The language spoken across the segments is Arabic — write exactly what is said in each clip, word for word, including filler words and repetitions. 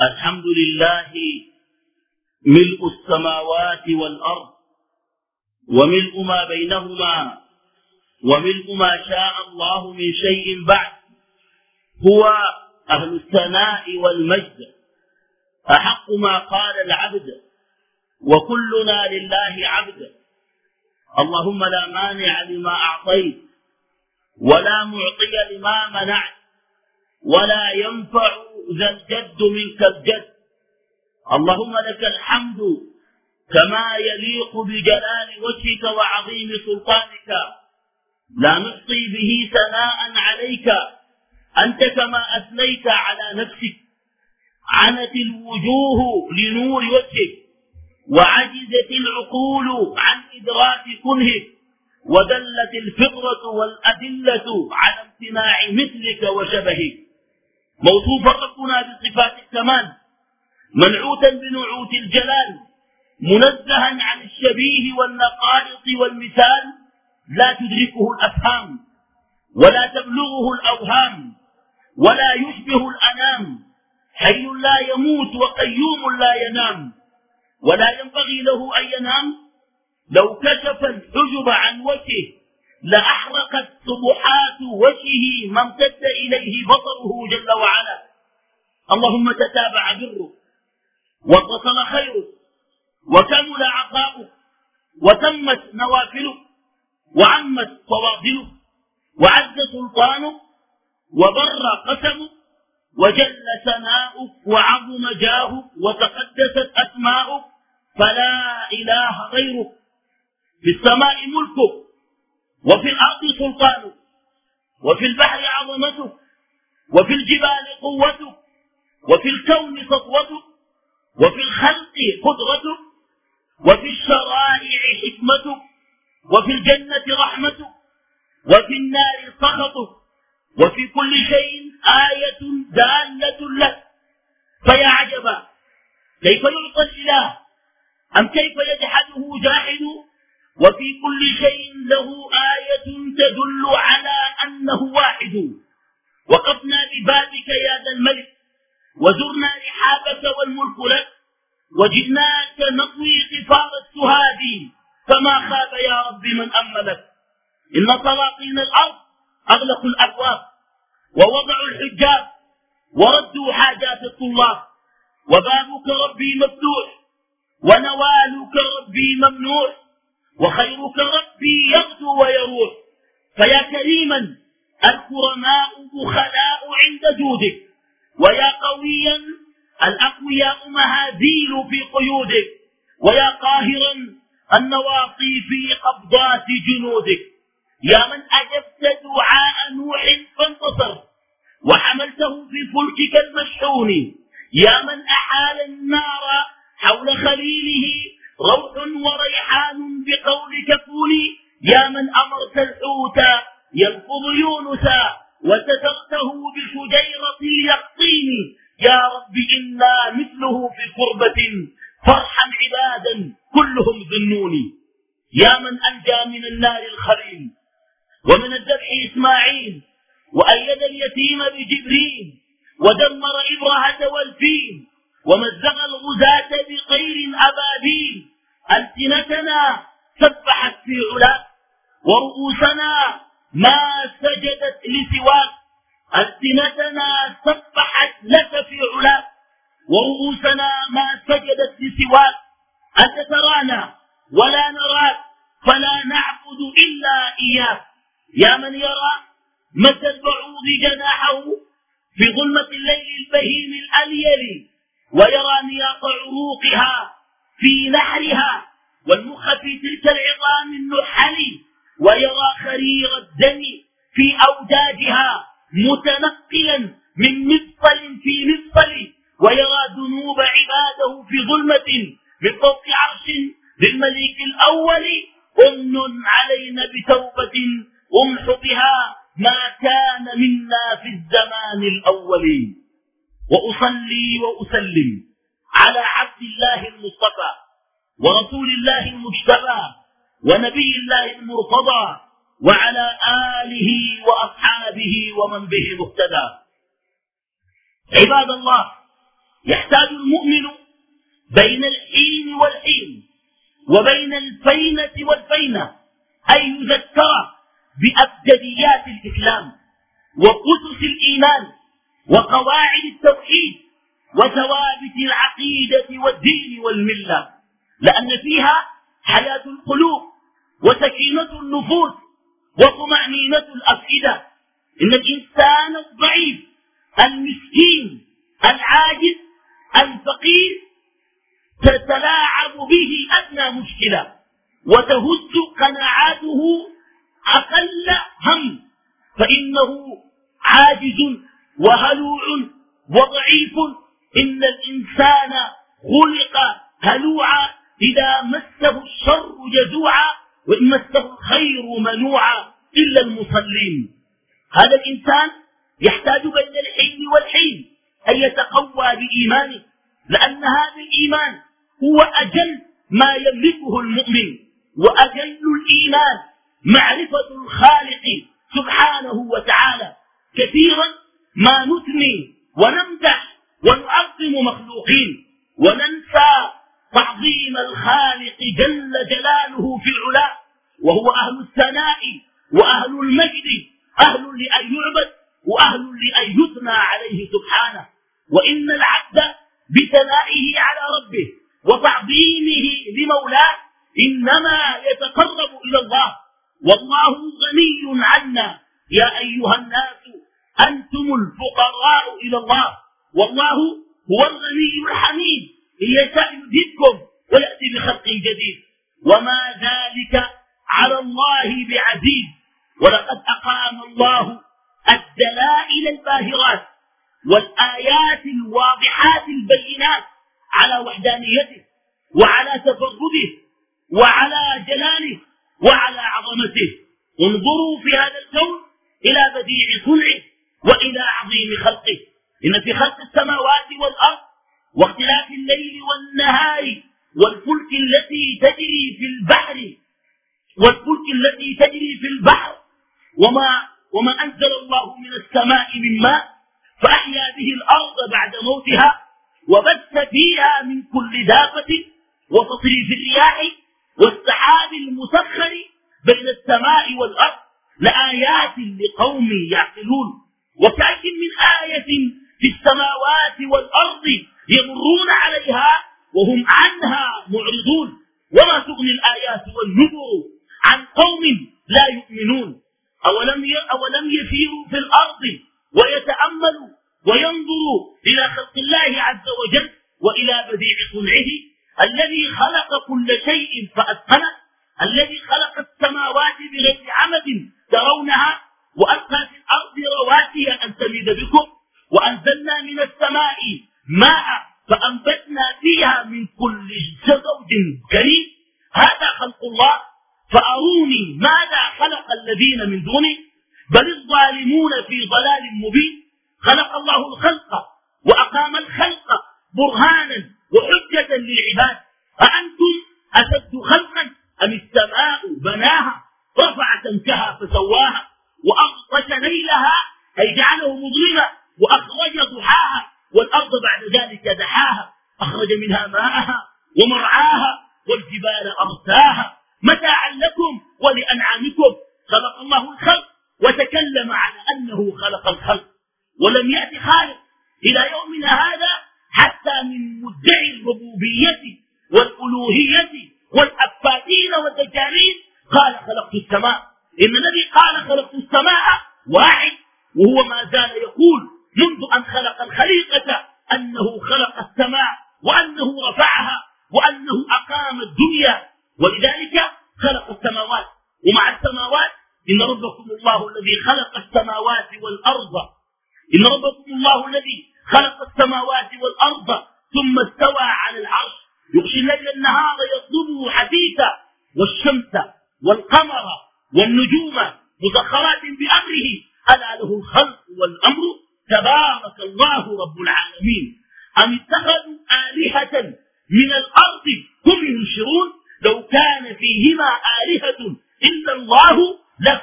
الحمد لله ملء السماوات والأرض وملء ما بينهما وملء ما شاء الله من شيء بعد. هو أهل الثناء والمجد، أحق ما قال العبد وكلنا لله عبد. اللهم لا مانع لما أعطيت ولا معطي لما منعت ولا ينفع ذا الجد منك الجد. اللهم لك الحمد كما يليق بجلال وجهك وعظيم سلطانك، لا نحصي به ثناء عليك أنت كما أثنيت على نفسك. عنت الوجوه لنور وجهك وعجزت العقول عن إدراك كنهك، ودلت الفطرة والأدلة على امتناع مثلك وشبهك. موصوفا ربنا بصفات الكمال، منعوتا بنعوت الجلال، منزها عن الشبيه والنقائص والمثال، لا تدركه الأفهام ولا تبلغه الأوهام ولا يشبه الأنام، حي لا يموت وقيوم لا ينام، ولا ينبغي له أن ينام. لو كشف الحجب عن وجهه لأحرقت سبحات وجهه ما امتد إليه بصره جل وعلا. اللهم تتابع برك واتصل خيرك وكمل عطاؤك وتمت نوافلك وعمت فواضلك وعز سلطانك وبر قسمك وجل ثناؤك وعظم جاهك وتقدست أسماؤك، فلا إله غيرك. في السماء ملكك وفي الأرض سلطانك وفي البحر عظمتك وفي الجبال قوتك وفي الكون سطوتك وفي الخلق قدرتك وفي الشرائع حكمتك وفي الجنة رحمتك وفي النار سخطك، وفي كل شيء آية دالة لك. فيا عجبا كيف يعطى الإله أم كيف يجحده جاحد، وفي كل شيء له آية تدل على أنه واحد. وقفنا ببابك يا ذا الملك وزرنا رحابك والملك لك، وجئناك نطوي قفار السهاد، فما خاب يا رب من أملك. إن سلاطين الأرض أغلقوا الأبواب ووضعوا الحجاب وردوا حاجات الطلاب، وبابك ربي مفتوح ونوالك ربي ممنوع، وخيرك ربي يغدو ويروح. فيا كريما الكرماء بخلاء عند جودك، ويا قويا الأقوياء مهازيل في قيودك، ويا قاهرا النواصي في قبضات جنودك. يا من أجبت دعاء نوح فانتصر وحملته في فلكك المشحون، يا من أحال النار حول خليله روح وريحان بقولك كوني، يا من أمرت الحوت يلفظ يونسا وسترته بشجيرة اليقطين. يا رب إنا مثله في قربة فرحا عبادا كلهم ذنوني. يا من أنجى من النار الخليل ومن الذبح إسماعيل، وأيد اليتيم بجبريل، ودمر إبرهة والفيل، ومزق الغزاة بخير أبابيل. ألسنتنا سبحت في علاك ورؤوسنا ما سجدت لسواك. ألسنتنا سبحت لك في علاك ورؤوسنا ما سجدت لسواك. أنت ترانا ولا نراك فلا نعبد إلا إياك. يا من يرى مد البعوض جناحه في ظلمة الليل البهيم الأليل، ويرى نياط عروقها في نحرها والمخ في تلك العظام النحل، ويرى خرير الدم في أوداجها متنقلا من مفصل في مفصل، ويرى ذنوب عباده في ظلمة من فوق عرش للملك الأول. أمن علينا بتوبة أمح بها ما كان منا في الزمان الأول. وأصلي وأسلم على عبد الله المصطفى ورسول الله المجتبى ونبي الله المرتضى وعلى آله وأصحابه ومن به مهتدى. عباد الله، يحتاج المؤمن بين الحين والحين وبين الفينة والفينة أن يذكر بأبجديات الإسلام وأسس الإيمان وقواعد التوحيد وثوابت العقيدة والدين والملة، لأن فيها حياة القلوب وسكينة النفوس وطمأنينة الأفئدة. إن الإنسان الضعيف المسكين العاجز الفقير تتلاعب به أدنى مشكلة وتهز قناعاته أقل هم، فإنه عاجز وهلوع وضعيف. إن الإنسان خلق هلوعا إذا مسه الشر جزوعا وإن مسه الخير منوعا إلا المصلين. هذا الإنسان يحتاج بين الحين والحين أن يتقوى بإيمانه، لأن هذا الإيمان هو أجل ما يملكه المؤمن، وأجل الإيمان معرفة الخالق سبحانه وتعالى. كثيرا ما نثني ونمدح ونعظم مخلوقين وننسى تعظيم الخالق جل جلاله في العلا، وهو أهل الثناء وأهل المجد، أهل لأن يعبد وأهل لأن يثنى عليه سبحانه. وإن العبد بثنائه على ربه وتعظيمه لمولاه إنما يتقرب إلى الله، والله غني عنا. يا أيها الناس أنتم الفقراء إلى الله والله هو الغني الحميد، إن يشاء يذهبكم ويأتي بخلق جديد وما ذلك على الله بعزيز. ولقد أقام الله الدلائل الباهرات والآيات الواضحات البينات على وحدانيته وعلى تفرده وعلى جلاله وعلى عظمته. انظروا في هذا الكون إلى بديع صنعه وإلى عظيم خلقه. إن في خلق السماوات والأرض واختلاف الليل والنهار والفلك التي تجري في البحر والفلك التي تجري في البحر وما وما أنزل الله من السماء من ماء فأحيا به الأرض بعد موتها وبث فيها من كل دابة وتصريف الرياح والسحاب المسخر بين السماء والأرض لآيات لقوم يعقلون. وكأي من آية في السماوات والأرض يمرون عليها وهم عنها معرضون، وما تغني الآيات والنذر عن قوم لا يؤمنون. أولم أولم يسيروا في الأرض ويتأملوا وينظروا إلى خلق الله عز وجل وإلى بديع صنعه الذي خلق كل شيء فأتقنه، الذي خلق السماوات بغير عمد ترونها وألقى في الأرض رواسي أن تميد بكم وأنزلنا من السماء ماء فأنبتنا فيها من كل زوج كريم. هذا خلق الله، فأروني ماذا خلق الذين من دونه، بل الظالمون في ضلال مبين. خلق الله الخلق وأقام الخلق برهانا وحجة للعباد. أأنتم أشد خلقا أم السماء بناها رفع سمكها فسواها وأغطش ليلها أي جعله مظلما وأخرج ضحاها والأرض بعد ذلك دحاها أخرج منها ماءها ومرعاها والجبال أرساها متاعا لكم ولأنعامكم. خلق الله الخلق وتكلم على أنه خلق الخلق، ولم يأتي خالق إلى يومنا هذا حتى من مدعي الربوبية والألوهية والأفاتين والدجالين قال خلقت السماء. إن الذي قال خلقت السماء واحد، وهو ما زال يقول منذ أن خلق الخليقة أنه خلق السماء وأنه رفعها وأنه أقام الدنيا، ولذلك خلق السماوات. ومع السماوات إن ربكم الله الذي خلق السماوات والأرض إن ربكم الله الذي خلق السماوات والأرض ثم استوى على العرش يغشي الليل النهار يطلبه حثيثا والشمس والقمر والنجوم مسخرات بأمره ألا له الخلق والأمر تبارك الله رب العالمين. أم اتخذوا آلهة من الأرض هم ينشرون لو كان فيهما آلهة إلا الله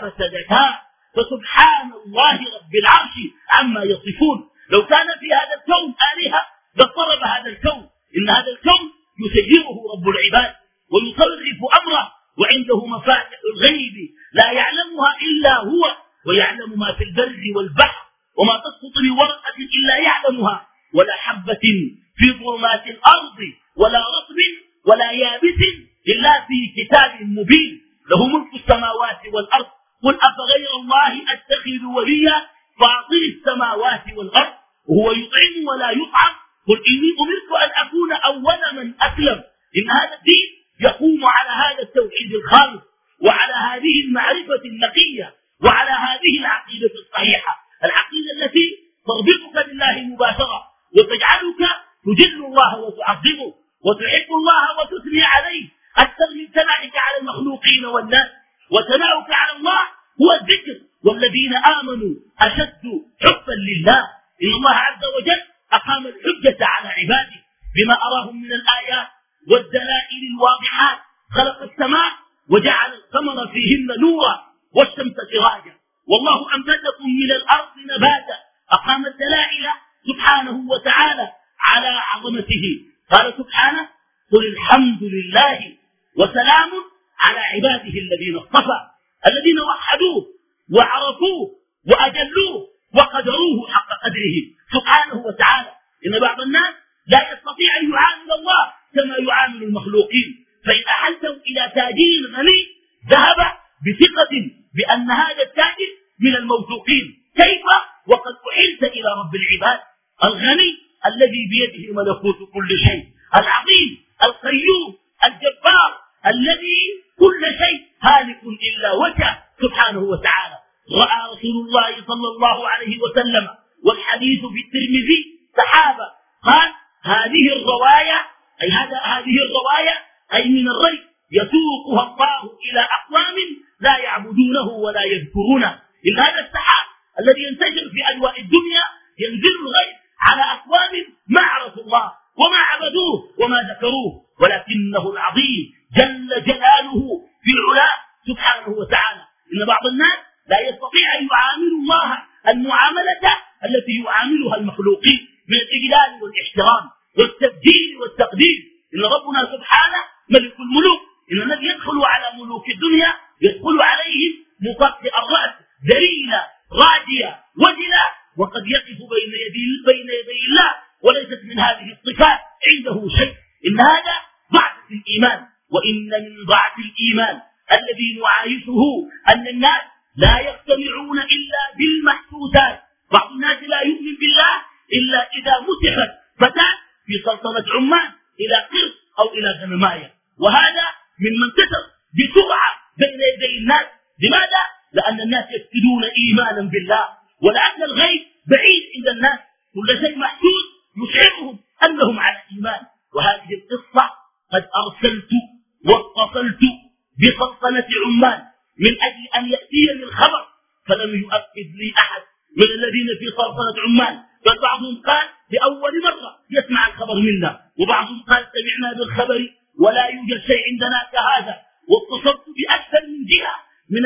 لفسدتا فسبحان الله رب العرش عما يصفون. لو كان في هذا الكون آلهة لاضطرب الكون، إن هذا الكون يسيره رب العباد ويصرف أمره، وعنده مفاتح الغيب لا يعلمها إلا هو، ويعلم ما في البر والبحر، وما تسقط من ورقة إلا يعلمها، ولا حبة في ظلمات الأرض ولا رطب ولا يابس إلا في كتاب مبين. له ملك السماوات والأرض. قل أفغير الله أتخذ وليا فاطر السماوات والأرض وهو يطعم ولا يطعم. قل إني أمرت أن أكون أول من أسلم. إن هذا الدين يقوم على هذا التوحيد الخالص، وعلى هذه المعرفة النقية، وعلى هذه العقيدة الصحيحة، العقيدة التي تربطك بالله مباشرة وتجعلك تجل الله وتعظمه وتحب الله وتثني عليه أكثر من ثنائك على المخلوقين والناس. وثناؤك على الله هو الذكر، والذين آمنوا أشد حبا لله. إن الله عز وجل أقام الحجة على عباده بما أراهم من الآيات والدلائل الواضحات. خلق السماء وجعل القمر فيهن نورا والشمس سراجا، والله أنبتكم من الأرض نباتا. أقام الدلائل سبحانه وتعالى على عظمته. قال سبحانه: قل الحمد لله وسلام على عباده الذين اصطفى، الذين وحدوه وعرفوه وأجلوه وقدروه حق قدره سبحانه وتعالى. إن بعض الناس لا يستطيع أن يعامل الله كما يعامل المخلوقين، فإن أحلتم إلى تاجر غني ذهب بثقة بأن هذا التاجر من الموثوقين. كيف وقد أحلت إلى رب العباد الغني الذي بيده ملكوت كل شيء، العظيم القيوم الجبار الذي كل شيء هالك إلا وجهه سبحانه وتعالى. رأى رسول الله صلى الله عليه وسلم، والحديث في الترمذي، سحابة قال: هذه الرواية أي هذا هذه الرواية أي من الري يسوقها الله إلى أقوام لا يعبدونه ولا يذكرونه. إن هذا السحاب الذي ينتشر في أجواء الدنيا ينزل الغيث على أقوام ما عرفوا الله وما عبدوه وما ذكروه، ولكنه العظيم جل جلاله في العلا سبحانه وتعالى. إن بعض الناس لا يستطيع أن يعامل الله المعاملة التي يعاملها المخلوقين من الإجلال والاحترام والتبجيل والتقدير. إن ربنا سبحانه ملك الملوك. إن الذي يدخل على ملوك الدنيا يدخل عليهم مطأطئ الرأس ذليلا راجيا وجلا، وقد يقف بين يدي بين يدي الله وليست من هذه الصفات عنده شيء. إن هذا ضعف الإيمان. وإن من ضعف الإيمان الذي نعايشه أن الناس لا يجتمعون إلا بالمحسوسات. بعض الناس لا يؤمن بالله إلا إذا مسخت فتاة في سلطنة عمان إلى قرص أو إلى غنماية، وهذا ممن انتشر بسرعة بين يدي الناس. لماذا؟ لأن الناس يفقدون إيمانا بالله، ولأن الغيب بعيد عند الناس. كل شيء محسوس يشعرهم أنهم على إيمان. وهذه القصة قد أرسلت واتصلت بسلطنة عمان من أجل أن يأتيني الخبر، فلم يؤكد لي أحد من الذين في سلطنة عمان، بل بعضهم قال لأول مرة يسمع الخبر منا، وبعضهم قال سمعنا بالخبر ولا يوجد شيء عندنا كهذا. واتصلت بأكثر من جهة من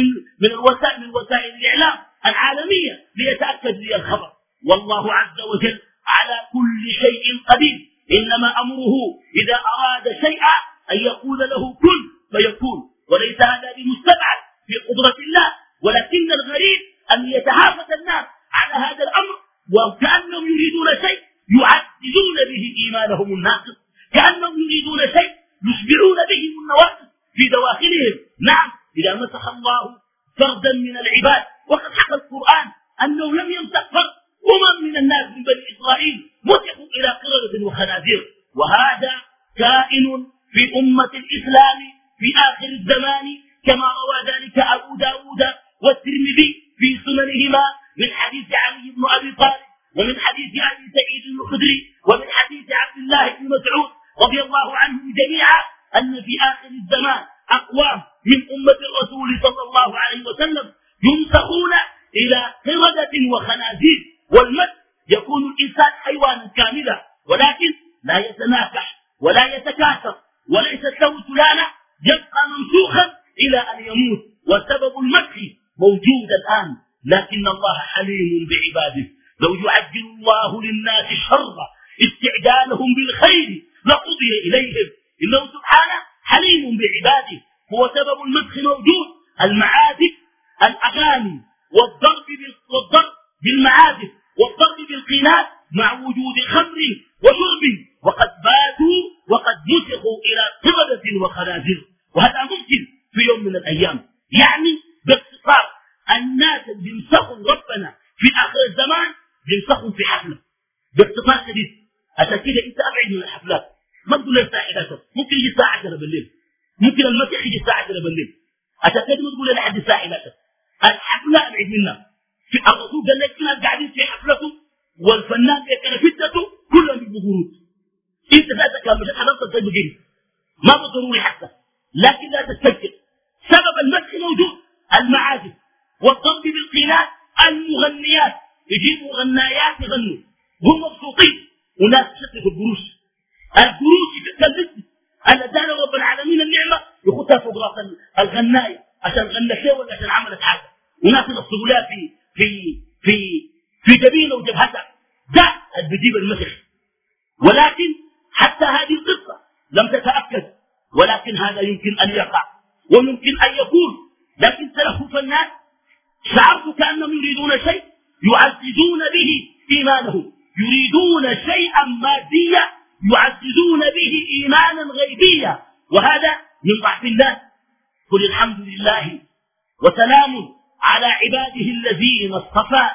من الوسائل من وسائل الإعلام العالمية ليتأكد لي الخبر. والله عز وجل على كل شيء قدير. إنما أمره إذا أراد شيئا أن يقول له كن فيكون، وليس هذا بمستبعد في قدرة الله. ولكن الغريب أن يتهافت الناس على هذا الأمر وكأنهم يريدون شيء يعدلون به إيمانهم الناقص، كأنهم يريدون شيء يشبعون به النواقص في دواخلهم. نعم، إذا مسخ الله فردا من العباد، وقد حكى القرآن أنه لم يمسخ فرد، أمم من الناس من بني إسرائيل مسخوا إلى قردة وخنازير. وهذا كائن في أمة الإسلام في آخر الزمان، كما روى ذلك أبو داود والترمذي في سننهما من حديث علي بن أبي طالب، ومن حديث أبي سعيد الخدري، ومن حديث عبد الله بن مسعود رضي الله عنهم جميعا، أن في آخر الزمان أقوام من أمة الرسول صلى الله عليه وسلم ينسخون إلى قردة وخنازير. والمس يكون الإنسان حيوانا كاملا، ولكن لا يتناكح ولا يتكاثر وليست له سلالة، يبقى منسوخا إلى أن يموت. وسبب المسخ موجود الآن، لكن الله حليم بعباده. لو يعجل الله للناس الشر استعجاله إنهم بالخير لقضي إليهم إنه سبحانه حليم بعباده. هو سبب المدح موجود، المعازف، الأغاني والضرب والضرب بالمعازف والضرب بالقينات مع وجود خمر وشرب، وقد باتوا وقد نسخوا إلى قردة وخنازير، وهذا ممكن في يوم من الأيام. يعني باختصار الناس اللي بيمسخوا ربنا في آخر الزمان بيمسخوا في حفلة باختصار شديد. عشان كده أنت أبعد من الحفلات، ما تقول الساعة حداشر، ممكن يجي الساعة عشرة بالليل، ممكن المسيح يجي الساعة عشرة بالليل. عشان كده ما تقول لحد الساعة حداشر. الحفلة أبعد منها. في الرسول قال لك ناس قاعدين في حفلته والفنان كان فتته كلهم بيقولوا انت ذاتك لما مش حضرت الطيب جري ما بالضروري حتى، لكن لا تستنكر. سبب المدح موجود، المعازف والضرب بالقينات، المغنيات يجيبوا غنايات يغنوا هم مبسوطين، وناس تشتت القروش القروش يتكلم على دار رب العالمين النعمه يخطها فوق راس الغنايه عشان غنت له ولا عشان عملت حاجه، وناس يغصبوا لها في في في في جبينه وجبهتها. ده اللي بيجيب المسح. ولكن حتى هذه القصه لم تتاكد، ولكن هذا يمكن ان يقع ويمكن ان يكون. لكن تلهف الناس شعرت كانهم يريدون شيء يعززون به ايمانهم، يريدون شيئا ماديا يعززون به ايمانا غيبيا، وهذا من ضعف الناس. قل الحمد لله وسلام على عباده الذين اصطفى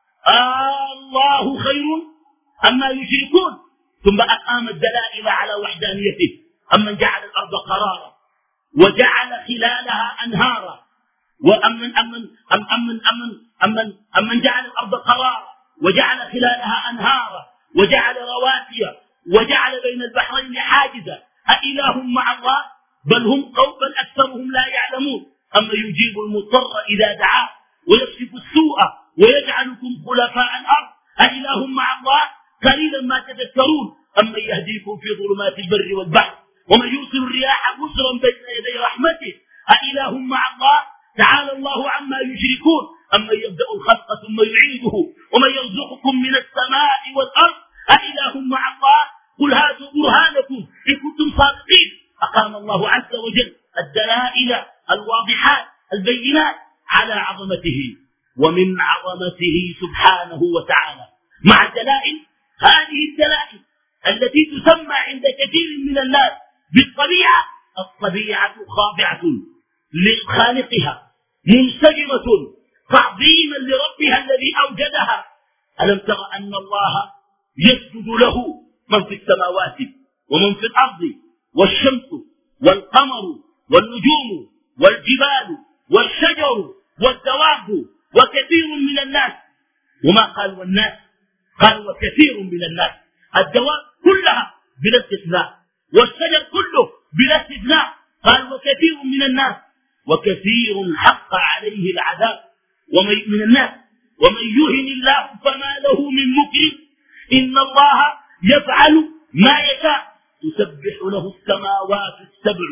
آه الله خير أما يشركون. ثم أقام الدلائل على وحدانيته، أمن جعل الأرض قرارا وجعل خلالها أنهارا، وأمن أمن أم أمن أمن أمن أمن جعل الأرض قرارا وجعل خلالها أنهارا وجعل رواسي وجعل بين البحرين حاجزا أإله مع الله بل هم قوم بل أكثرهم لا يعلمون. أما يجيب المضطر إذا دعاه ويكشف السوء ويجعلكم خلفاء الأرض أإله مع الله قليلا ما تذكرون. أما يهديكم في ظلمات البر والبحر ومن يرسل الرياح بشرا بين يدي رحمته أإله مع الله تعالى الله عما يشركون. أما يبدأ الخلق ثم يعيده ومن يرزقكم من السماء والأرض أإله مع الله قل هاتوا برهانكم إن كنتم صادقين. أقام الله عز وجل الدلائل الواضحات البينات على عظمته، ومن عظمته سبحانه وتعالى مع الدلائل هذه الدلائل التي تسمى عند كثير من الناس بالطبيعة. الطبيعة خاضعة لخالقها منسجمة تعظيما لربها الذي أوجدها. ألم تر أن الله يسجد له من في السماوات ومن في الأرض والشمس والقمر والنجوم والجبال والشجر والدواب وكثير من الناس. وما قال والناس، قال وكثير من الناس. الدواب كلها بلا استثناء والشجر كله بلا استثناء، قال وكثير من الناس وكثير حق عليه العذاب ومن من الناس ومن يهن الله فما له من مكرم إن الله يفعل ما يشاء تسبح له السماوات السبع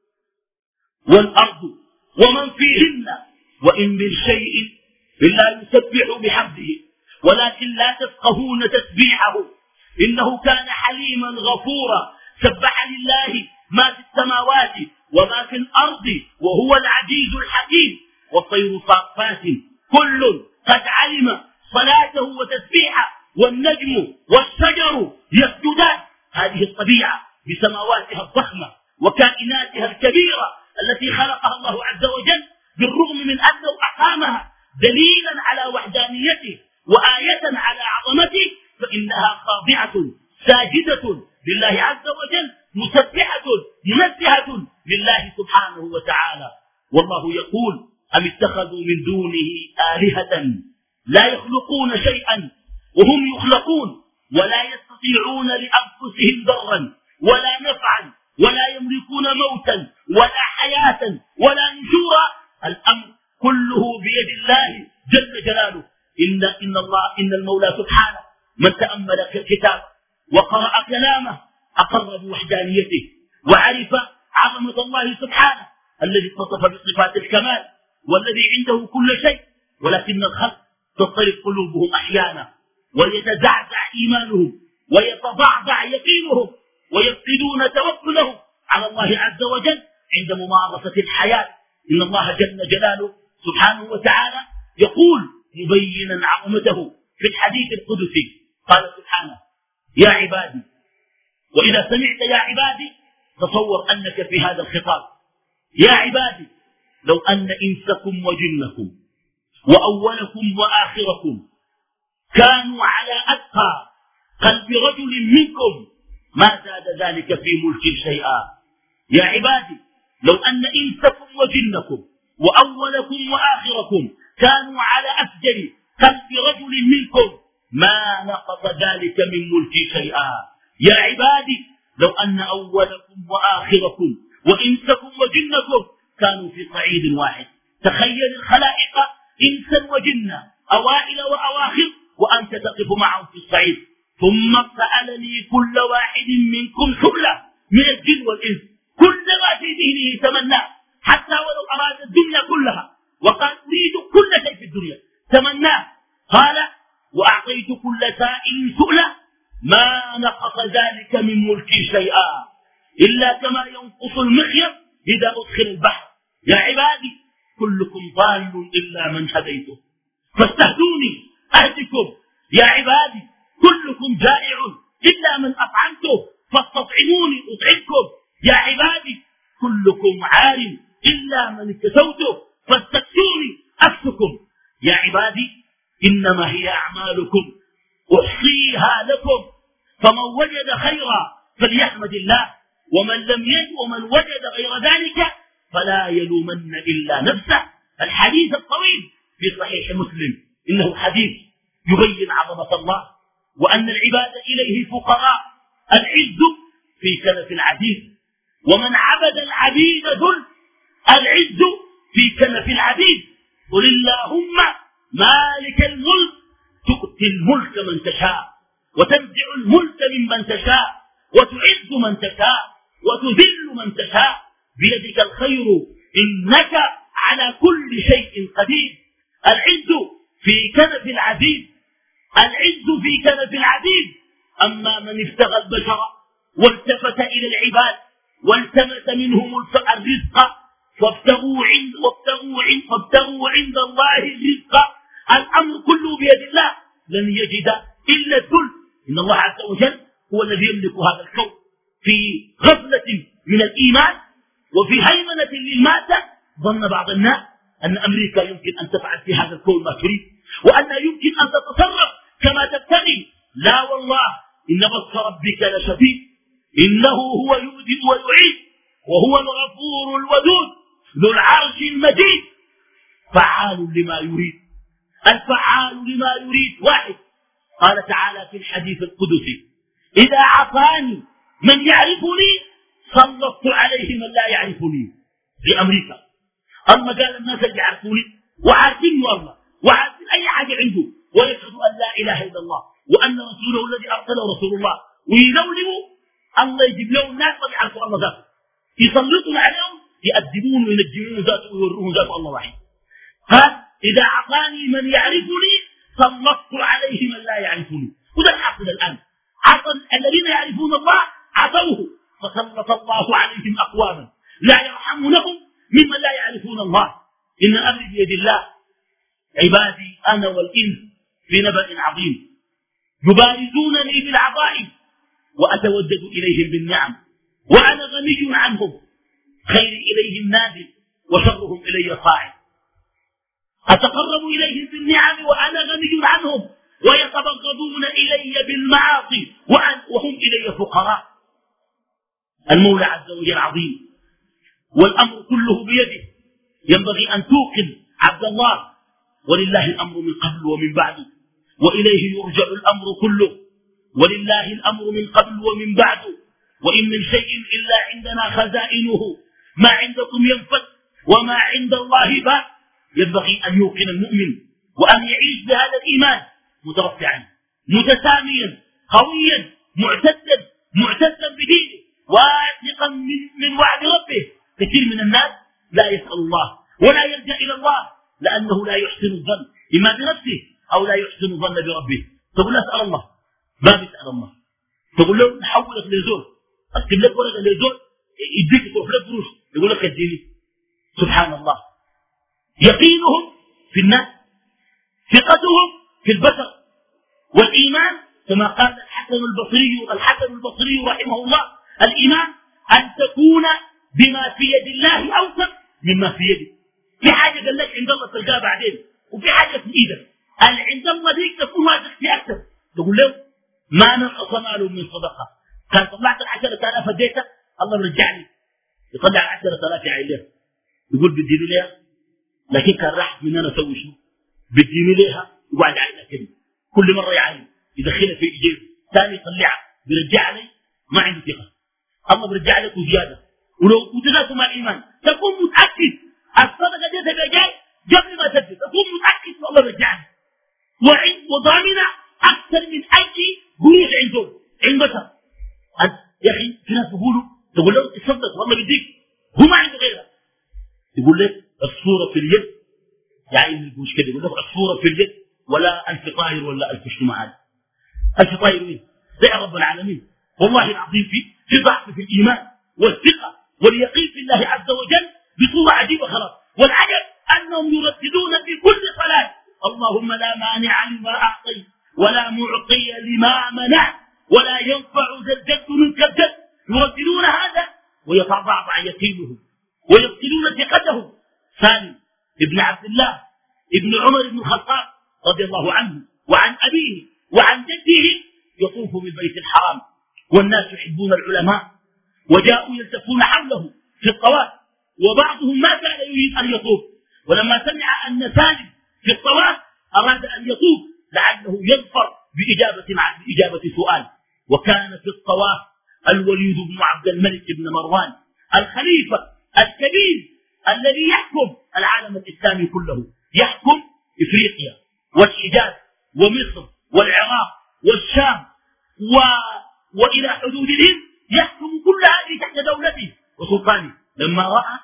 والأرض ومن فيهن وإن من شيء إلا يسبح بحمده ولكن لا تفقهون تسبيحه إنه كان حليما غفورا. سبح لله ما في السماوات وما في الأرض وهو العزيز الحكيم. والطير صافات كل قد علم صلاته وتسبيحه والنجم والشجر يسجدان. هذه الطبيعة بسماواتها الضخمة وكائناتها الكبيرة التي خلقها الله عز وجل بالرغم من أنه أقامها دليلا على وحدانيته وآية على عظمته، فإنها خاضعة ساجدة لله عز وجل مسبحة منزهة لله سبحانه وتعالى. والله يقول أم اتخذوا من دونه آلهة لا يخلقون شيئا وهم يخلقون ولا يستطيعون لأنفسهم ضرا ولا نفعا ولا يملكون موتا ولا حياة ولا نشورا. الأمر كله بيد الله جل جلاله. إن, إن الله إن المولى سبحانه من تأمل الكتاب وقرأ كلامه أقر بوحدانيته وعرف عظمة الله سبحانه الذي اتصف بصفات الكمال والذي عنده كل شيء، ولكن الخلق تضطرب قلوبهم أحيانا ويتزعزع إيمانهم ويتضعضع يقينهم ويفقدون توكلهم على الله عز وجل عند ممارسة الحياة. إن الله جل جلاله سبحانه وتعالى يقول مبينا عظمته في الحديث القدسي، قال سبحانه: يا عبادي، وإذا سمعت يا عبادي تصور أنك في هذا الخطاب، يا عبادي لو أن إنسكم وجنكم وأولكم وآخركم كانوا على أتقى قلب رجل منكم ما زاد ذلك في ملك شيئا. يا عبادي لو أن إنسكم وجنكم وأولكم وآخركم كانوا على أفجر قلب رجل منكم ما نقص ذلك من ملك شيئا. يا عبادي لو أن أولكم وآخركم وإنسكم وجنكم كانوا في صعيد واحد. تخيل الخلائق إنسا وجنا، أوائل وأواخر، وأنت تقف معهم في الصعيد. ثم سألني كل واحد منكم سؤلا من الجن والإنس، كل ما في ذهنه تمنى، حتى ولو أراد الدنيا كلها وقال أريد كل شيء في الدنيا تمناه، قال: وأعطيت كل سائل سؤلا ما نقص ذلك من ملكي شيئا إلا كما ينقص المخيط إذا أدخل البحر. يا عبادي كلكم ضال إلا من هديته فاستهدوني أهدكم. يا عبادي كلكم جائع إلا من أطعمته فاستطعموني أطعمكم. يا عبادي كلكم عار إلا من اكتسوته فاستكسوني أكسكم. يا عبادي إنما هي أعمالكم أحصيها لكم، فمن وجد خيرا فليحمد الله، ومن لم يجد ومن وجد غير ذلك فلا يلومن إلا نفسه. الحديث الطويل في صحيح مسلم إنه حديث يبين عظمة الله وأن العباد إليه فقراء. العز في كنف العبيد، ومن عبد العبيد ذل. العز في كنف العبيد. قل اللهم مالك الملك تؤتي الملك من تشاء وتنزع الملك ممن تشاء وتعز من تشاء وتذل من تشاء بيدك الخير إنك على كل شيء قدير. العز في كنف العبيد. العز في كنف العبيد. أما من ابتغى البشر والتفت إلى العباد والتمس منهم الرزق وابتغوا عند وابتغوا عند وابتغوا عند الله الرزق، الأمر كله بيد الله، لن يجد إلا الذل. إن الله عز وجل هو الذي يملك هذا الكون. في غفلة من الإيمان وفي هيمنة للمادة ظن بعض الناس أن أمريكا يمكن أن تفعل في هذا الكون ما تريد، وأن يمكن أن تتصرف كما تبتغي. لا والله، إن بطش ربك لشديد، إنه هو يبدئ ويعيد وهو الغفور الودود ذو العرش المجيد فعال لما يريد. الفعال لما يريد واحد. قال تعالى في الحديث القدسي: إذا عصاني من يعرفني سلطت عليه من لا يعرفني. في أمريكا أما قال الناس اللي يعرفوني وعارفين الله وعارفين أي حاجة عنده ويشهد أن لا إله إلا الله وأن رسوله الذي أرسله رسول الله، ويلولوا الله يجيب لهم الناس ما يعرفوا الله ذاته، يسلطون عليهم يأدبون وينجمون ذاته ويورون ذاته الله واحد. قال: إذا أعطاني من يعرفني سلطت عليه من لا يعرفني. وده الحاصل الآن، عطى الذين يعرفون الله عطوه فسلط الله عليهم أقواما لا يرحمونهم ممن لا يعرفون الله. إن الأمر بيد الله. عبادي أنا والإنس في نبأ عظيم يبارزونني بالعطاء وأتودد إليهم بالنعم وأنا غني عنهم، خير إليهم نادي وشرهم إلي صاعد. أتقرب إليهم بالنعم وأنا غني عنهم ويتبغضون إلي بالمعاصي وهم إلي فقراء. المولى عز وجل عظيم والأمر كله بيده. ينبغي أن توقن عبد الله ولله الأمر من قبل ومن بعد وإليه يرجع الأمر كله. ولله الأمر من قبل ومن بعد وإن من شيء إلا عندنا خزائنه ما عندكم ينفد وما عند الله باق. ينبغي أن يوقن المؤمن وأن يعيش بهذا الإيمان مترفعا متساميا قويا معتدا معتدا بدينه واثقا من, من وعد ربه. كثير من الناس لا يسأل الله ولا يلجأ إلى الله لأنه لا يحسن الظن إما بنفسه أو لا يحسن الظن بربه. تقول لا أسأل الله، ما بيسأل الله، لزول، اكتب لك ورقه لزول يديك تروح لك قروش يقول لك اديني. سبحان الله. يقينهم في الناس، ثقتهم في البشر. والايمان كما قال الحسن البصري الحسن البصري رحمه الله: الايمان ان تكون بما في يد الله اوثق مما في يدك. في حاجه قال لك عند الله تلقاها بعدين، وفي حاجه في ايدك. اللي عند الله ديك تكون واثق في اكثر. تقول له ما ننقص مال من صدقه، كان طلعت العشرة آلاف اديتها الله رجعني يطلع العشرة آلاف يعين لها، يقول بديني لها، لكن كان راح من انا اسوي شنو؟ بديني لها يقعد عليها كلمه كل مره يعين يدخلها في جيبه، ثاني يطلعها بيرجع علي، ما عنده ثقه. الله بيرجع لك وزياده. ولو وجدت مع الايمان تكون متاكد الصدقه دي تبقى جاي قبل ما تدفع، تكون متاكد والله رجعني وعند وضامنه اكثر من اي قروش عندهم عند بشر. يا اخي في ناس بيقولوا تقول له تصدق والله بديك، هو ما عنده غيرها. يقول لك الصوره في اليد، يعني مش كده، يقول لك الصوره في اليد ولا ألف طاير ولا ألف شنو معاد. ألف طاير مين؟ زي رب العالمين. والله العظيم في في ضعف في الايمان والثقه واليقين في الله عز وجل بصوره عجيبه خلاص. والعجب انهم يرددون في كل صلاه: اللهم لا مانع لما اعطيت ولا معطي لما منعت ولا ينفع ذا الجد منك الجد. يرددون هذا ويتضعضع يقينهم ويبطلون ثقتهم. سالم ابن عبد الله ابن عمر بن الخطاب رضي الله عنه وعن ابيه وعن جده يطوف بالبيت الحرام والناس يحبون العلماء، وجاءوا يلتفون حوله في الطواف، وبعضهم ما كان يريد ان يطوف، ولما سمع ان سالم في الطواف اراد ان يطوف لعله يظفر باجابه مع باجابه سؤال. وكان في الطواف الوليد بن عبد الملك بن مروان الخليفه الكبير الذي يحكم العالم الاسلامي كله، يحكم افريقيا والحجاز ومصر والعراق والشام و... والى حدود الهند، يحكم كل هذه تحت دولته وسلطانه. لما راى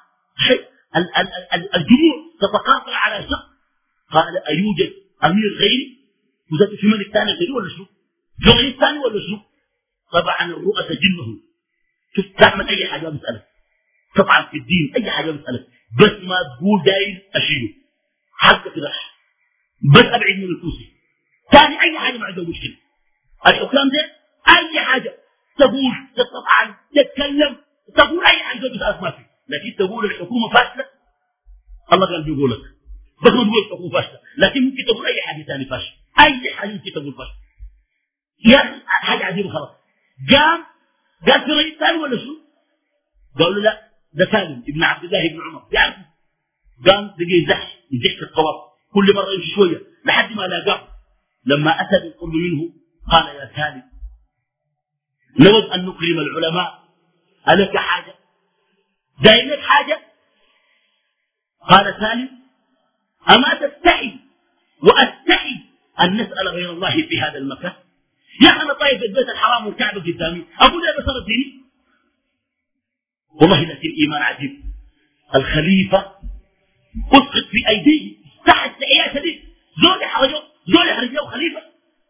الجموع تتقاطع على شق قال: ايوجد امير غيري؟ وذات في ملك ثاني غيري ولا شو؟ في غير ثاني ولا شو؟ طبعا الرؤى تجنه. شوف تعمل اي حاجه مساله، طبعا في الدين اي حاجه مساله، بس ما تقول داير اشيله حقك راح، بس ابعد من الكرسي. ثاني اي حاجه ما عنده مشكله. الحكام ده اي حاجه تقول تطعن تتكلم تقول اي حاجه بس ما في، لكن تقول الحكومه فاشله الله قال بيقول لك، بس ما تقول الحكومه فاشله، لكن ممكن تقول اي حاجه ثاني فاشله، اي حاجه ممكن تقول فاشله. يا حاجه عجيبه خلاص. قام قال في رئيس ثاني ولا شو؟ قالوا له لا ده سالم ابن عبد الله بن عمر يعرف. قام تجي يزحش يزحش في الطواف كل مره يمشي شويه لحد ما لاقاه. لما اتى بالقرب منه قال: يا سالم نود ان نكرم العلماء، الك حاجه؟ داير لك حاجه؟ قال سالم: اما تستحي واستحي ان نسال غير الله في هذا المكان؟ يا اخي انا طايف البيت الحرام والكعبه قدامي، اقول يا بصر الديني؟ والله لكن الايمان عجيب. الخليفه اسقط في ايديه تحت عياشه دي، زول يحرجه زول يحرجه خليفه.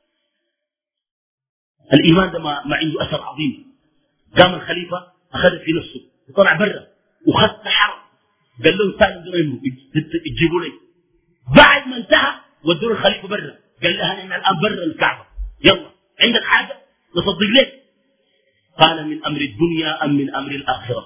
الايمان ده ما, ما عنده اثر عظيم. قام الخليفه اخذ في نفسه وطلع برا وخد حرب، قال له سالم دريمه تجيبوا لي. بعد ما انتهى ودوا الخليفه برا، قال لها احنا الان برا الكعبه، يلا عندك حاجه نصدق لك؟ قال: من امر الدنيا ام من امر الاخره؟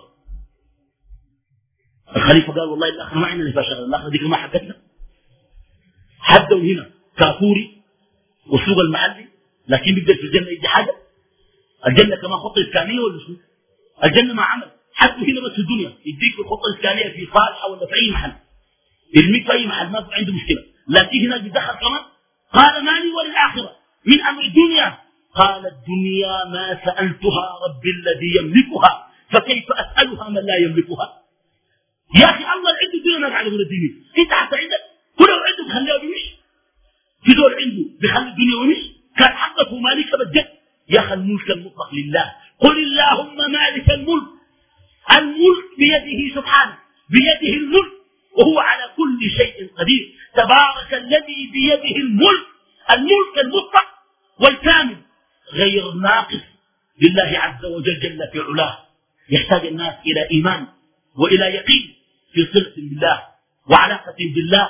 الخليفه قال: والله الاخره ما عندنا فيها شغله، الاخره دي ما حقتنا. حدوا هنا كافوري والسوق المحلي، لكن بيقدر في الجنه يجي حاجه؟ الجنه كمان خطه اسكانيه ولا شو؟ الجنه ما عمل حتى هنا بس في الدنيا يديك الخطه الاسكانيه في صالحه ولا في اي محل، يرميك في اي محل ما عنده مشكله، لكن هنا بيدخل كمان. قال: مالي وللاخره من امر الدنيا؟ قال: الدنيا ما سالتها ربي الذي يملكها، فكيف اسالها من لا يملكها؟ يا اخي الله عنده الدنيا ما قاعد يقول الدنيا، انت حتى عندك ولو عنده بخليه ويمشي، في دول عنده بخلي الدنيا ويمشي، كان حقه مالك بالجد. يا اخي الملك المطلق لله، قل اللهم مالك الملك، الملك بيده سبحانه، بيده الملك وهو على كل شيء قدير. تبارك الذي بيده الملك، الملك المطلق والكامل غير ناقص لله عز وجل جل في علاه، يحتاج الناس إلى إيمان وإلى يقين في صلة بالله وعلاقة بالله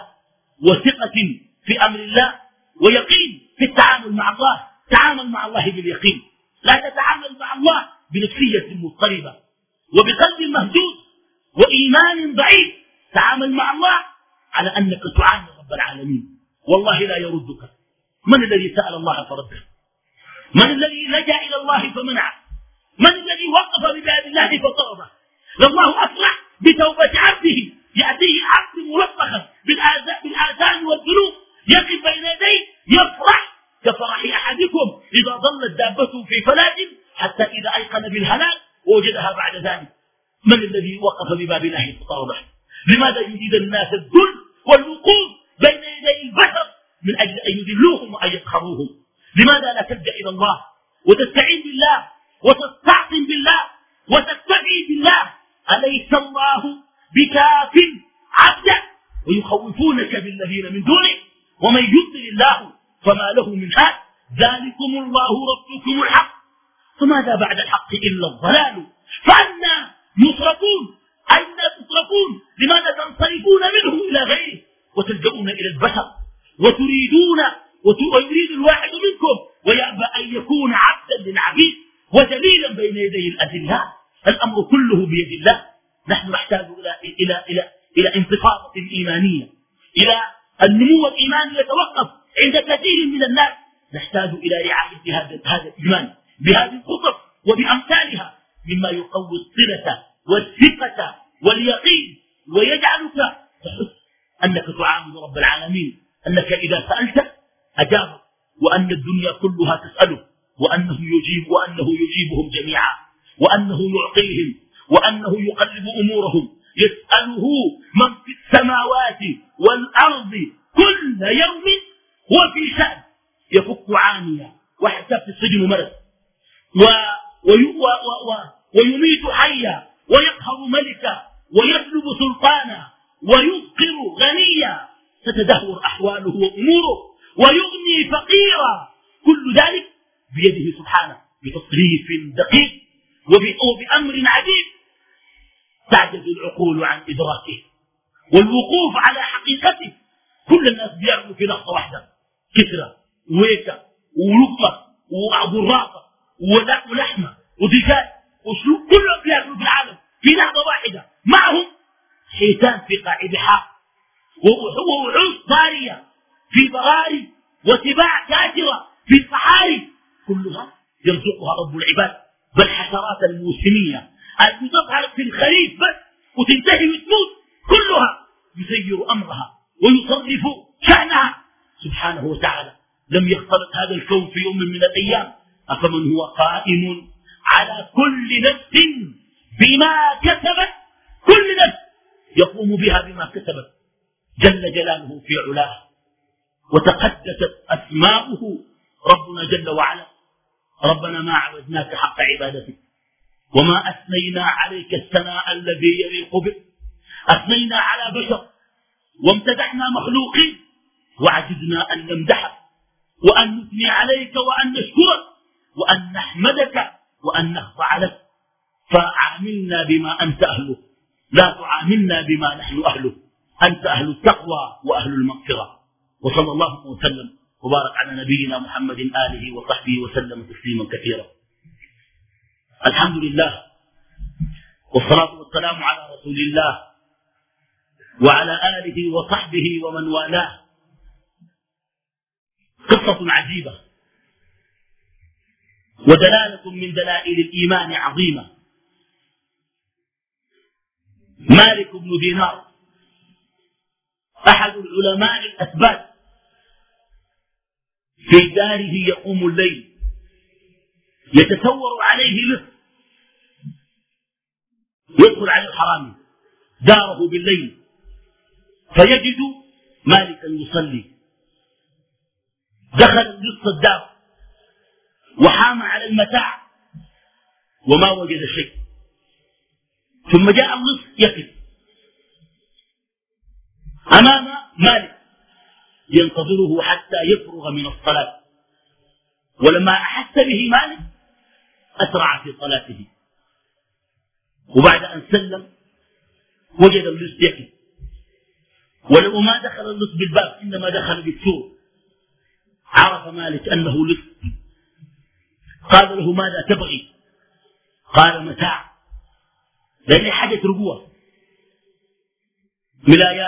وثقة في أمر الله ويقين في التعامل مع الله. تعامل مع الله باليقين، لا تتعامل مع الله بنفسية مضطربة وبقلب مهزوز وإيمان ضعيف. تعامل مع الله على أنك تعامل رب العالمين، والله لا يردك. من الذي سأل الله فرده؟ من الذي لجأ إلى الله فمنعه؟ من الذي وقف بباب الله فطرده؟ الله أفرح بتوبة عبده، يأتيه عبد ملطخا بالآذان والذنوب يقف بين يديه يفرح كفرح أحدكم إذا ظلت دابته في فلاة حتى إذا أيقن بالهلاك ووجدها بعد ذلك. من الذي وقف بباب الله فطرده؟ لماذا يريد الناس الذل والوقوف بين يدي البشر من أجل أن يذلوهم وأن يسخروهم؟ لماذا لا تلجأ إلى الله وتستعين بالله وتستعصم بالله وتتقي بالله؟ أليس الله بكاف عبده ويخوفونك بالذين من دونه ومن يضلل الله فما له من هاد. ذلكم الله ربكم الحق، فماذا بعد الحق إلا الضلال، فأنا يصرفون؟ أين تصرفون؟ لماذا تنصرفون منه إلى غيره وتلجؤون إلى البشر وتريدون ويريد الواحد منكم ويأبى أن يكون عبدا للعبيد وذليلا بين يدي الأذلاء؟ الأمر كله بيد الله. نحن نحتاج إلى إلى إلى إلى انتفاضة إيمانية، إلى النمو الإيماني يتوقف عند كثير من الناس. نحتاج إلى رعاية هذا هذا الإيمان بهذه الخطط وبأمثالها مما يقوي الصلة والثقة واليقين ويجعلك تحس أنك تعامل رب العالمين، أنك إذا سألت أجابك، وأن الدنيا كلها تسأله، وأنه يجيب وأنه يجيبهم جميعا، وأنه يعطيهم، وأنه يقلب أمورهم. يسأله من في السماوات والأرض كل يوم هو في شأن، يفك عانية وحتى في السجن مرض و... وي... و... و... و... ويميت حيا ويقهر ملكا ويسلب سلطانا ويفقر غنيا، تتدهور أحواله وأموره ويغني فقيرا. كل ذلك بيده سبحانه بتصريف دقيق وبأمر عجيب تعجز العقول عن إدراكه والوقوف على حقيقته. كل الناس بيأكلوا في لحظة واحدة كسرة وويكة ولقمة وعبراقة ولحمة ودجاج وسلوك، كلهم بيأكلوا في العالم في لحظة واحدة. معهم حيتان في قاع بحار ووحوش ضارية في بغاري وسباع كاثرة في الصحاري، كلها يرزقها رب العباد. بل حشرات الموسمية التي تظهر في الخريف بس وتنتهي وتموت كلها يسير أمرها ويصرف شأنها سبحانه وتعالى. لم يختلط هذا الكون في يوم من الأيام. أفمن هو قائم على كل نفس بما كسبت، كل نفس يقوم بها بما كسبت جل جلاله في علاه وتقدست أسماؤه ربنا جل وعلا. ربنا ما عبدناك حق عبادتك وما أثنينا عليك الثناء الذي يليق بك. أثنينا على بشر وامتدحنا مخلوقين وعجزنا أن نمدحك وأن نثني عليك وأن نشكرك وأن نحمدك وأن نخضع لك. فعاملنا بما أنت أهله، لا تعاملنا بما نحن أهله. أنت أهل التقوى وأهل المغفرة. وصلى الله وسلم وبارك على نبينا محمد آله وصحبه وسلم تسليما كثيرا. الحمد لله والصلاة والسلام على رسول الله وعلى آله وصحبه ومن والاه. قصة عجيبة ودلالة من دلائل الإيمان عظيمة. مالك بن دينار أحد العلماء الأثبات في داره يقوم الليل، يتسور عليه لص يدخل عليه الحرامي داره بالليل فيجد مالكا يصلي. دخل اللص الدار وحام على المتاع وما وجد شيء، ثم جاء اللص يقف أمام مالك ينتظره حتى يفرغ من الصلاة. ولما أحس به مالك أسرع في صلاته. وبعد أن سلم وجد اللص يأتي، ولو ما دخل اللص بالباب إنما دخل بالسور. عرف مالك أنه لص، قال له ماذا تبغي؟ قال متاع، لأن حاجة رجوع، ملايات،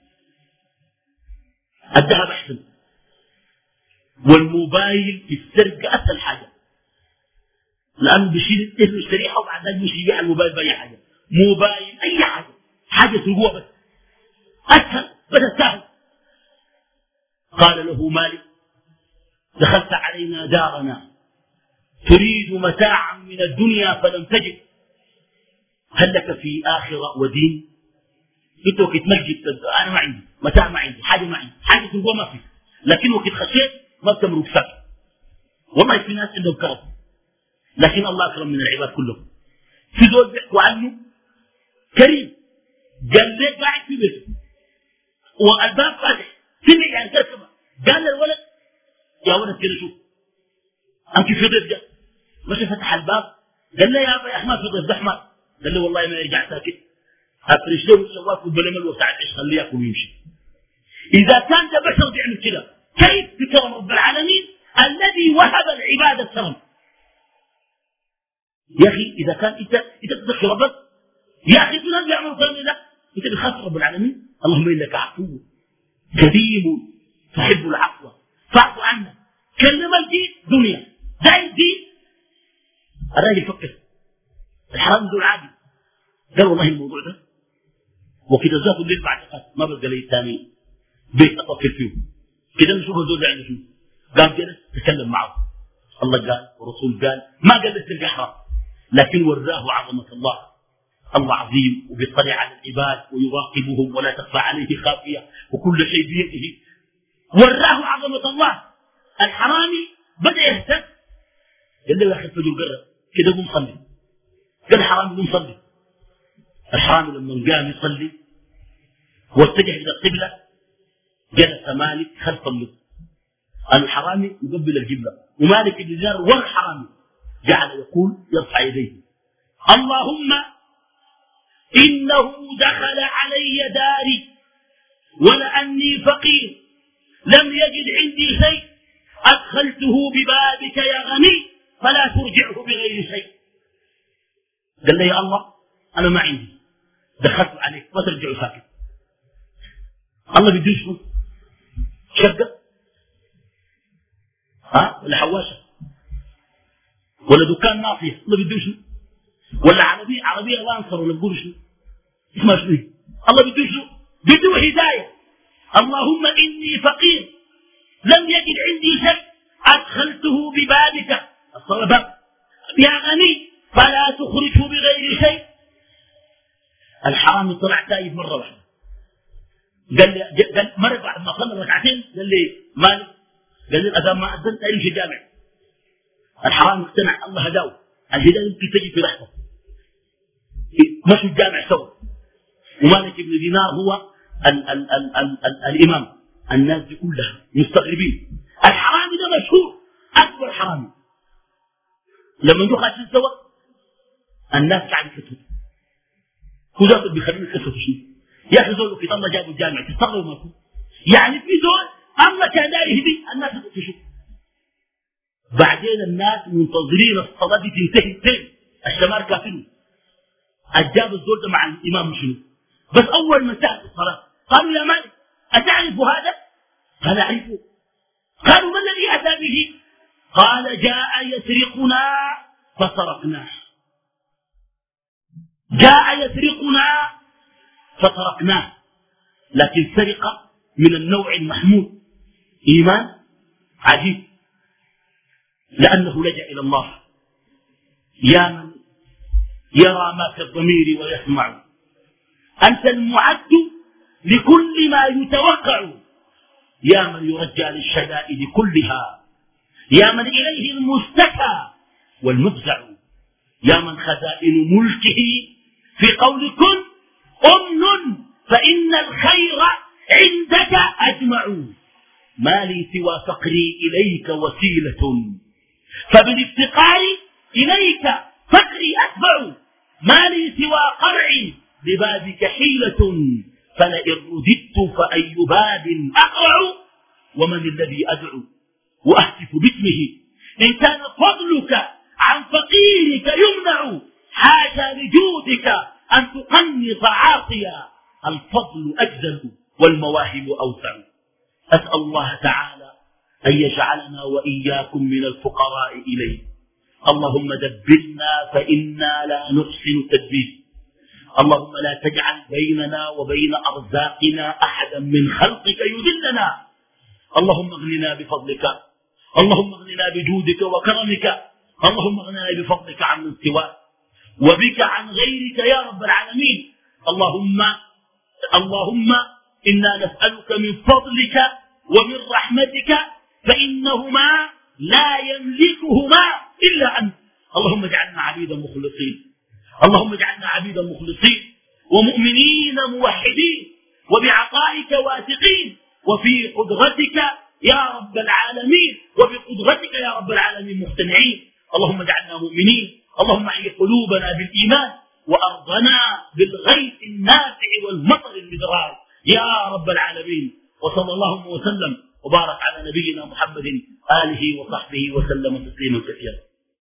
الذهب أحسن، والموبايل في السرقة أسهل حاجة، لأنه بيشيل ابنه الشريحة وبعد ذلك يمشي يبيع الموبايل بأي حاجة، موبايل أي حاجة، حاجة رجوع بس أسهل بس السهل. قال له مالك دخلت علينا دارنا تريد متاعا من الدنيا فلم تجد، هل لك في آخرة ودين؟ انت وقت مسجد انا ما عندي متاع، ما عندي حاجه، ما عندي حاجه تلقوها ما في، لكن وقت خشيت ما بتمرق ساكت. والله في ناس عندهم كرم، لكن الله اكرم من العباد كلهم. في دول بيحكوا عنه كريم، قال ليه قاعد في بيته والباب فاتح، سمع يعني كلمه، قال للولد يا ولد كده شوف انت في ضيف جاء، مشى فتح الباب قال له يا ابا يا احمد في ضيف ده احمد، قال له والله ما يرجع ساكت، افرش له الشواك والبلمل وساعة ايش خليه ياكل ويمشي. اذا كان ده بشر بيعمل كده كيف بكرم رب العالمين الذي وهب العباد الكرم؟ يا اخي اذا كان انت انت تذكر ربك، يا اخي في ناس بيعملوا كلام ده، انت بتخاف رب العالمين. اللهم انك عفو كريم تحب العفو فاعف عنا. كلم الدين دنيا، ده الدين. الراجل فكر الحرام دول عادي، قال والله الموضوع ده وكده ذاته الليل بعد قد ما بلقى لي ثاني بيت اطفل فيه كده نشوف هذول عنده شنو. قام كده تكلم معه، الله قال ورسول قال، ما قال لك تلقى حرام، لكن وراه عظمه الله. الله عظيم وبيطلع على العباد ويراقبهم ولا تخفى عليه خافيه وكل شيء بيده. وراه عظمه الله. الحرامي بدا يهتم، قال له يا اخي الفجر قرب كده قوم صلي. قال الحرامي قوم صلي. الحرامي لما قام يصلي واتجه الى القبله جلس مالك خلف اللص. الحرامي يقبل القبله ومالك بن دينار ورا الحرامي جعل يقول يرفع يديه اللهم انه دخل علي داري ولاني فقير لم يجد عندي شيء ادخلته ببابك يا غني فلا ترجعه بغير شيء. قال لي يا الله انا ما عندي، دخلت عليك ما ترجعه ساكت. الله بيديه شنو؟ شقه؟ ها؟ ولا حواشه؟ ولا دكان ناصيه؟ الله بيديه شنو؟ ولا عربيه عربيه لانسر ولا بيقولوا شنو؟ اسمها شنو؟ الله بيديه شنو؟ بيديه هدايه. اللهم اني فقير لم يجد عندي شيء ادخلته ببابك الصلاه يا غني فلا تخرجه بغير شيء. الحرامي طلع تايب مره واحده، قال لي قال مره بعد ما صلى ركعتين قال لي مالك، قال لي الاذان ما اذنت امشي جامع. الحرامي اقتنع الله هداه، الهدايه يمكن تجي في لحظه. مشوا الجامع سوا، ومالك بن دينار هو ال ال ال ال ال الامام. الناس دي كلها مستغربين، الحرامي ده مشهور اكبر حرامي. لما نجوا خاشين سوا الناس قاعد يكتبوا، هو ذاته بيخليني يكتبوا شنو؟ يا اخي زول في الله جابوا الجامع تستغربوا ما فيه، يعني في زول الله كان داير يهدي الناس يكتبوا شنو؟ بعدين الناس منتظرين الصلاه دي تنتهي تاني، الشمال كافرين. اجاب الزول ده مع الامام شنو؟ بس اول ما انتهت الصلاه قالوا يا مالك اتعرف هذا؟ قال اعرفه. قالوا ما الذي اتى به؟ قال جاء يسرقنا فسرقناه. جاء يسرقنا فسرقناه، لكن سرقه من النوع المحمود، ايمان عجيب، لانه لجا الى الله. يا من يرى ما في الضمير ويسمع، انت المعد لكل ما يتوقع، يا من يرجى للشدائد كلها، يا من إليه المستكى والمفزع، يا من خزائن ملكه في قول كن أمن فإن الخير عندك أجمع، ما لي سوى فقري إليك وسيلة، فبالافتقار إليك فقري أتبع، ما لي سوى قرعي، ببابك حيلة، فلئن رددت فأي باب أقرع، ومن الذي أدعو وأهتف باسمه، إن كان فضلك عن فقيرك يمنع، حاشا لجودك أن تقنط عاصيا، الفضل أجزل والمواهب أوسع. أسأل الله تعالى أن يجعلنا وإياكم من الفقراء إليه. اللهم دبرنا فإنا لا نحسن التدبير. اللهم لا تجعل بيننا وبين أرزاقنا أحدا من خلقك يذلنا. اللهم اغننا بفضلك، اللهم اغننا بجودك وكرمك، اللهم اغننا بفضلك عن من سواك وبك عن غيرك يا رب العالمين. اللهم اللهم إنا نسألك من فضلك ومن رحمتك، فإنهما لا يملكهما إلا أنت. اللهم اجعلنا عبيدا مخلصين، اللهم اجعلنا عبيدا مخلصين ومؤمنين موحدين، وبعطائك واثقين، وفي قدرتك يا رب العالمين، وبقدرتك يا رب العالمين مقتنعين. اللهم اجعلنا مؤمنين، اللهم احيي قلوبنا بالإيمان، وأرضنا بالغيث النافع والمطر المدرار يا رب العالمين. وصلى الله وسلم وبارك على نبينا محمد آله وصحبه وسلم تسليما كثيرا.